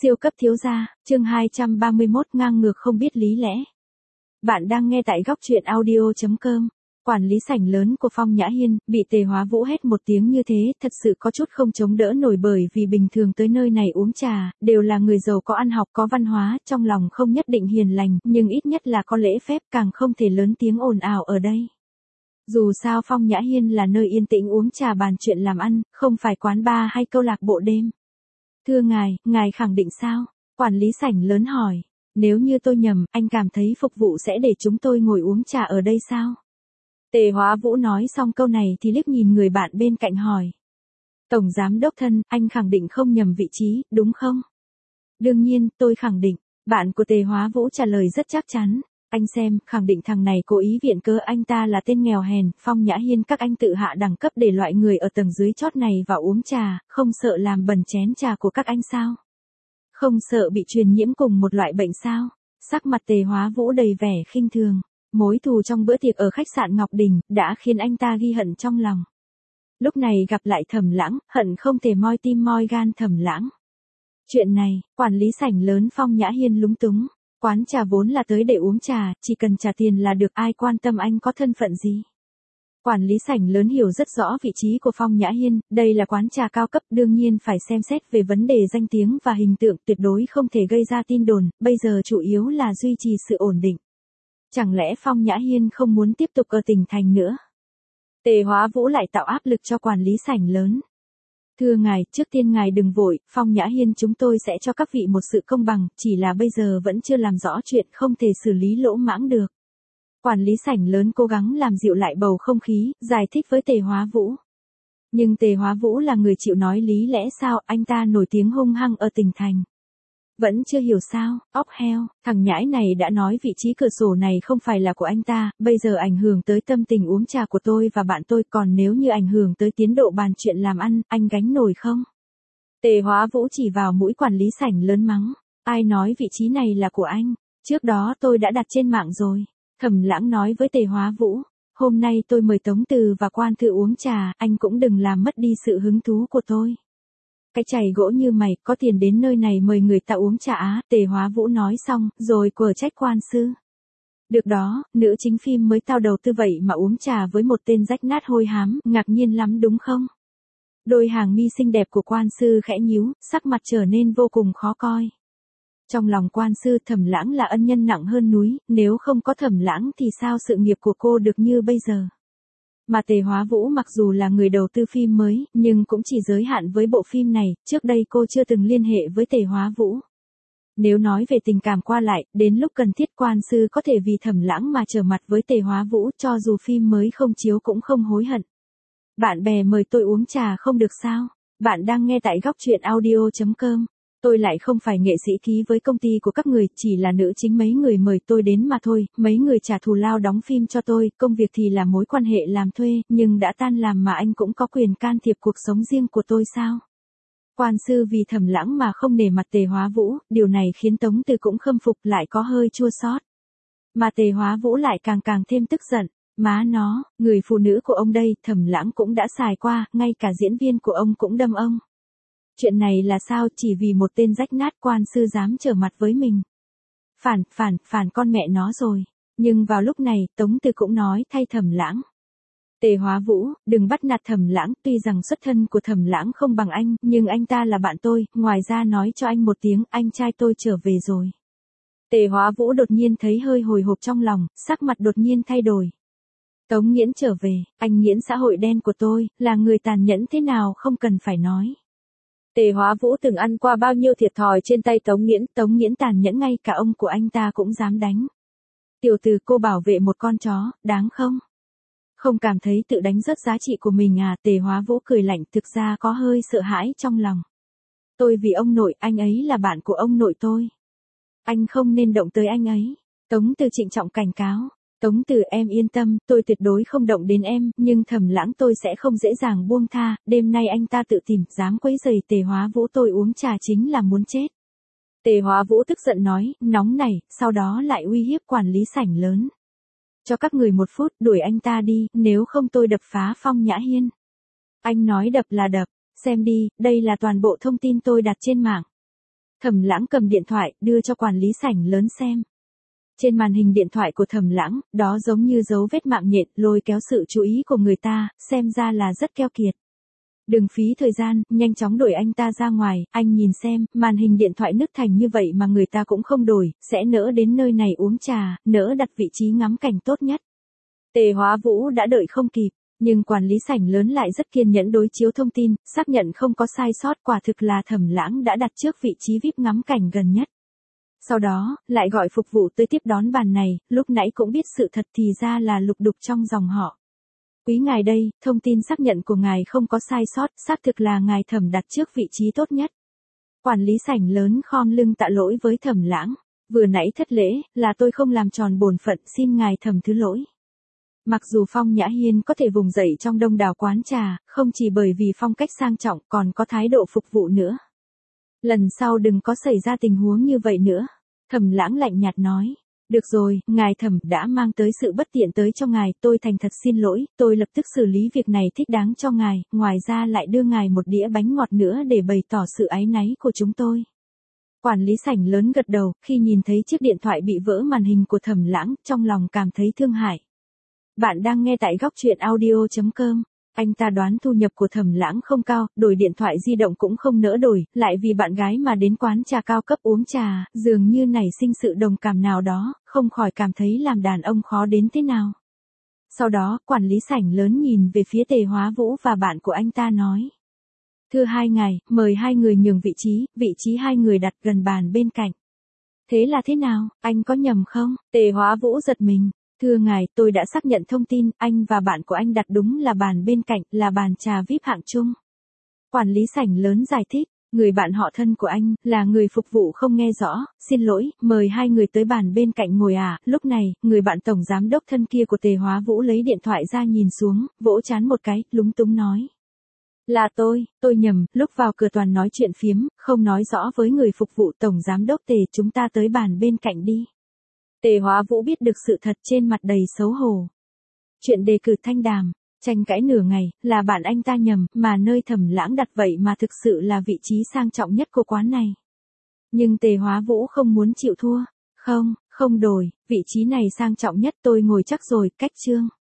Siêu cấp thiếu gia, chương 231 ngang ngược không biết lý lẽ. Bạn đang nghe tại góc truyện audio.com. Quản lý sảnh lớn của Phong Nhã Hiên, bị Tề Hóa Vũ hét một tiếng như thế, thật sự có chút không chống đỡ nổi bởi vì bình thường tới nơi này uống trà, đều là người giàu có ăn học có văn hóa, trong lòng không nhất định hiền lành, nhưng ít nhất là có lễ phép, càng không thể lớn tiếng ồn ào ở đây. Dù sao Phong Nhã Hiên là nơi yên tĩnh uống trà bàn chuyện làm ăn, không phải quán bar hay câu lạc bộ đêm. Thưa ngài khẳng định sao? Quản lý sảnh lớn hỏi. Nếu như tôi nhầm, anh cảm thấy phục vụ sẽ để chúng tôi ngồi uống trà ở đây sao? Tề Hóa Vũ nói xong câu này thì liếc nhìn người bạn bên cạnh hỏi. Tổng giám đốc thân, anh khẳng định không nhầm vị trí, đúng không? Đương nhiên, tôi khẳng định. Bạn của Tề Hóa Vũ trả lời rất chắc chắn. Anh xem, khẳng định thằng này cố ý viện cớ anh ta là tên nghèo hèn, Phong Nhã Hiên các anh tự hạ đẳng cấp để loại người ở tầng dưới chót này vào uống trà, không sợ làm bẩn chén trà của các anh sao? Không sợ bị truyền nhiễm cùng một loại bệnh sao? Sắc mặt Tề Hóa Vũ đầy vẻ khinh thường. Mối thù trong bữa tiệc ở khách sạn Ngọc Đình đã khiến anh ta ghi hận trong lòng. Lúc này gặp lại Thẩm Lãng, hận không thể moi tim moi gan Thẩm Lãng. Chuyện này, quản lý sảnh lớn Phong Nhã Hiên lúng túng. Quán trà vốn là tới để uống trà, chỉ cần trả tiền là được, ai quan tâm anh có thân phận gì. Quản lý sảnh lớn hiểu rất rõ vị trí của Phong Nhã Hiên, đây là quán trà cao cấp, đương nhiên phải xem xét về vấn đề danh tiếng và hình tượng, tuyệt đối không thể gây ra tin đồn, bây giờ chủ yếu là duy trì sự ổn định. Chẳng lẽ Phong Nhã Hiên không muốn tiếp tục ở tỉnh thành nữa? Tề Hóa Vũ lại tạo áp lực cho quản lý sảnh lớn. Thưa ngài, trước tiên ngài đừng vội, Phong Nhã Hiên chúng tôi sẽ cho các vị một sự công bằng, chỉ là bây giờ vẫn chưa làm rõ chuyện, không thể xử lý lỗ mãng được. Quản lý sảnh lớn cố gắng làm dịu lại bầu không khí, giải thích với Tề Hóa Vũ. Nhưng Tề Hóa Vũ là người chịu nói lý lẽ sao, anh ta nổi tiếng hung hăng ở tỉnh thành. Vẫn chưa hiểu sao, óc heo, thằng nhãi này đã nói vị trí cửa sổ này không phải là của anh ta, bây giờ ảnh hưởng tới tâm tình uống trà của tôi và bạn tôi, còn nếu như ảnh hưởng tới tiến độ bàn chuyện làm ăn, anh gánh nổi không? Tề Hóa Vũ chỉ vào mũi quản lý sảnh lớn mắng, ai nói vị trí này là của anh, trước đó tôi đã đặt trên mạng rồi. Thẩm Lãng nói với Tề Hóa Vũ, hôm nay tôi mời Tống Từ và Quan Thư uống trà, anh cũng đừng làm mất đi sự hứng thú của tôi. Cái chày gỗ như mày, có tiền đến nơi này mời người ta uống trà á, Tề Hóa Vũ nói xong, rồi quở trách quan sư. Được đó, nữ chính phim mới tao đầu tư vậy mà uống trà với một tên rách nát hôi hám, ngạc nhiên lắm đúng không? Đôi hàng mi xinh đẹp của quan sư khẽ nhíu, sắc mặt trở nên vô cùng khó coi. Trong lòng quan sư Thẩm Lãng là ân nhân nặng hơn núi, nếu không có Thẩm Lãng thì sao sự nghiệp của cô được như bây giờ? Mà Tề Hóa Vũ mặc dù là người đầu tư phim mới, nhưng cũng chỉ giới hạn với bộ phim này, trước đây cô chưa từng liên hệ với Tề Hóa Vũ. Nếu nói về tình cảm qua lại, đến lúc cần thiết quan sư có thể vì Thẩm Lãng mà trở mặt với Tề Hóa Vũ, cho dù phim mới không chiếu cũng không hối hận. Bạn bè mời tôi uống trà không được sao? Bạn đang nghe tại góc truyện audio.com. Tôi lại không phải nghệ sĩ ký với công ty của các người, chỉ là nữ chính mấy người mời tôi đến mà thôi, mấy người trả thù lao đóng phim cho tôi, công việc thì là mối quan hệ làm thuê, nhưng đã tan làm mà anh cũng có quyền can thiệp cuộc sống riêng của tôi sao? Quan sư vì Thẩm Lãng mà không nể mặt Tề Hóa Vũ, điều này khiến Tống Từ cũng khâm phục lại có hơi chua xót. Mà Tề Hóa Vũ lại càng thêm tức giận. Má nó, người phụ nữ của ông đây, Thẩm Lãng cũng đã xài qua, ngay cả diễn viên của ông cũng đâm ông. Chuyện này là sao, chỉ vì một tên rách nát quan sư dám trở mặt với mình. Phản con mẹ nó rồi. Nhưng vào lúc này, Tống Từ cũng nói thay Thẩm Lãng. Tề Hóa Vũ, đừng bắt nạt Thẩm Lãng, tuy rằng xuất thân của Thẩm Lãng không bằng anh, nhưng anh ta là bạn tôi, ngoài ra nói cho anh một tiếng, anh trai tôi trở về rồi. Tề Hóa Vũ đột nhiên thấy hơi hồi hộp trong lòng, sắc mặt đột nhiên thay đổi. Tống Nghiễn trở về, anh Nghiễn xã hội đen của tôi, là người tàn nhẫn thế nào không cần phải nói. Tề Hóa Vũ từng ăn qua bao nhiêu thiệt thòi trên tay Tống Nghiễn tàn nhẫn ngay cả ông của anh ta cũng dám đánh. Tiểu tử cô bảo vệ một con chó, đáng không? Không cảm thấy tự đánh rớt giá trị của mình à? Tề Hóa Vũ cười lạnh, thực ra có hơi sợ hãi trong lòng. Tôi vì ông nội, anh ấy là bạn của ông nội tôi. Anh không nên động tới anh ấy. Tống Từ trịnh trọng cảnh cáo. Tống Từ em yên tâm, tôi tuyệt đối không động đến em, nhưng Thẩm Lãng tôi sẽ không dễ dàng buông tha, đêm nay anh ta tự tìm, dám quấy rầy Tề Hóa Vũ tôi uống trà chính là muốn chết. Tề Hóa Vũ tức giận nói, nóng này, sau đó lại uy hiếp quản lý sảnh lớn. Cho các người 1 phút, đuổi anh ta đi, nếu không tôi đập phá Phong Nhã Hiên. Anh nói đập là đập, xem đi, đây là toàn bộ thông tin tôi đặt trên mạng. Thẩm Lãng cầm điện thoại, đưa cho quản lý sảnh lớn xem. Trên màn hình điện thoại của Thẩm Lãng, đó giống như dấu vết mạng nhện, lôi kéo sự chú ý của người ta, xem ra là rất keo kiệt. Đừng phí thời gian, nhanh chóng đuổi anh ta ra ngoài, anh nhìn xem, màn hình điện thoại nứt thành như vậy mà người ta cũng không đổi, sẽ nỡ đến nơi này uống trà, nỡ đặt vị trí ngắm cảnh tốt nhất. Tề Hóa Vũ đã đợi không kịp, nhưng quản lý sảnh lớn lại rất kiên nhẫn đối chiếu thông tin, xác nhận không có sai sót, quả thực là Thẩm Lãng đã đặt trước vị trí VIP ngắm cảnh gần nhất. Sau đó, lại gọi phục vụ tới tiếp đón bàn này, lúc nãy cũng biết sự thật thì ra là Lục Đục trong dòng họ. Quý ngài đây, thông tin xác nhận của ngài không có sai sót, xác thực là ngài Thẩm đặt trước vị trí tốt nhất. Quản lý sảnh lớn khom lưng tạ lỗi với Thẩm Lãng, vừa nãy thất lễ, là tôi không làm tròn bổn phận, xin ngài Thẩm thứ lỗi. Mặc dù Phong Nhã Hiên có thể vùng dậy trong đông đảo quán trà, không chỉ bởi vì phong cách sang trọng còn có thái độ phục vụ nữa. Lần sau đừng có xảy ra tình huống như vậy nữa. Thẩm Lãng lạnh nhạt nói. Được rồi, ngài Thẩm đã mang tới sự bất tiện tới cho ngài, tôi thành thật xin lỗi, tôi lập tức xử lý việc này thích đáng cho ngài, ngoài ra lại đưa ngài một đĩa bánh ngọt nữa để bày tỏ sự áy náy của chúng tôi. Quản lý sảnh lớn gật đầu, khi nhìn thấy chiếc điện thoại bị vỡ màn hình của Thẩm Lãng, trong lòng cảm thấy thương hại. Bạn đang nghe tại góc truyện audio.com. Anh ta đoán thu nhập của Thẩm Lãng không cao, đổi điện thoại di động cũng không nỡ đổi, lại vì bạn gái mà đến quán trà cao cấp uống trà, dường như nảy sinh sự đồng cảm nào đó, không khỏi cảm thấy làm đàn ông khó đến thế nào. Sau đó, quản lý sảnh lớn nhìn về phía Tề Hóa Vũ và bạn của anh ta nói. Thưa hai ngài, mời hai người nhường vị trí hai người đặt gần bàn bên cạnh. Thế là thế nào, anh có nhầm không? Tề Hóa Vũ giật mình. Thưa ngài, tôi đã xác nhận thông tin, anh và bạn của anh đặt đúng là bàn bên cạnh, là bàn trà VIP hạng chung. Quản lý sảnh lớn giải thích, người bạn họ thân của anh, là người phục vụ không nghe rõ, xin lỗi, mời hai người tới bàn bên cạnh ngồi à. Lúc này, người bạn tổng giám đốc thân kia của Tề Hóa Vũ lấy điện thoại ra nhìn xuống, vỗ trán một cái, lúng túng nói. Là tôi nhầm, lúc vào cửa toàn nói chuyện phiếm, không nói rõ với người phục vụ tổng giám đốc Tề, chúng ta tới bàn bên cạnh đi. Tề Hóa Vũ biết được sự thật trên mặt đầy xấu hổ. Chuyện đề cử thanh đàm, tranh cãi nửa ngày, là bạn anh ta nhầm, mà nơi Thẩm Lãng đặt vậy mà thực sự là vị trí sang trọng nhất của quán này. Nhưng Tề Hóa Vũ không muốn chịu thua. Không đổi, vị trí này sang trọng nhất tôi ngồi chắc rồi, cách chương.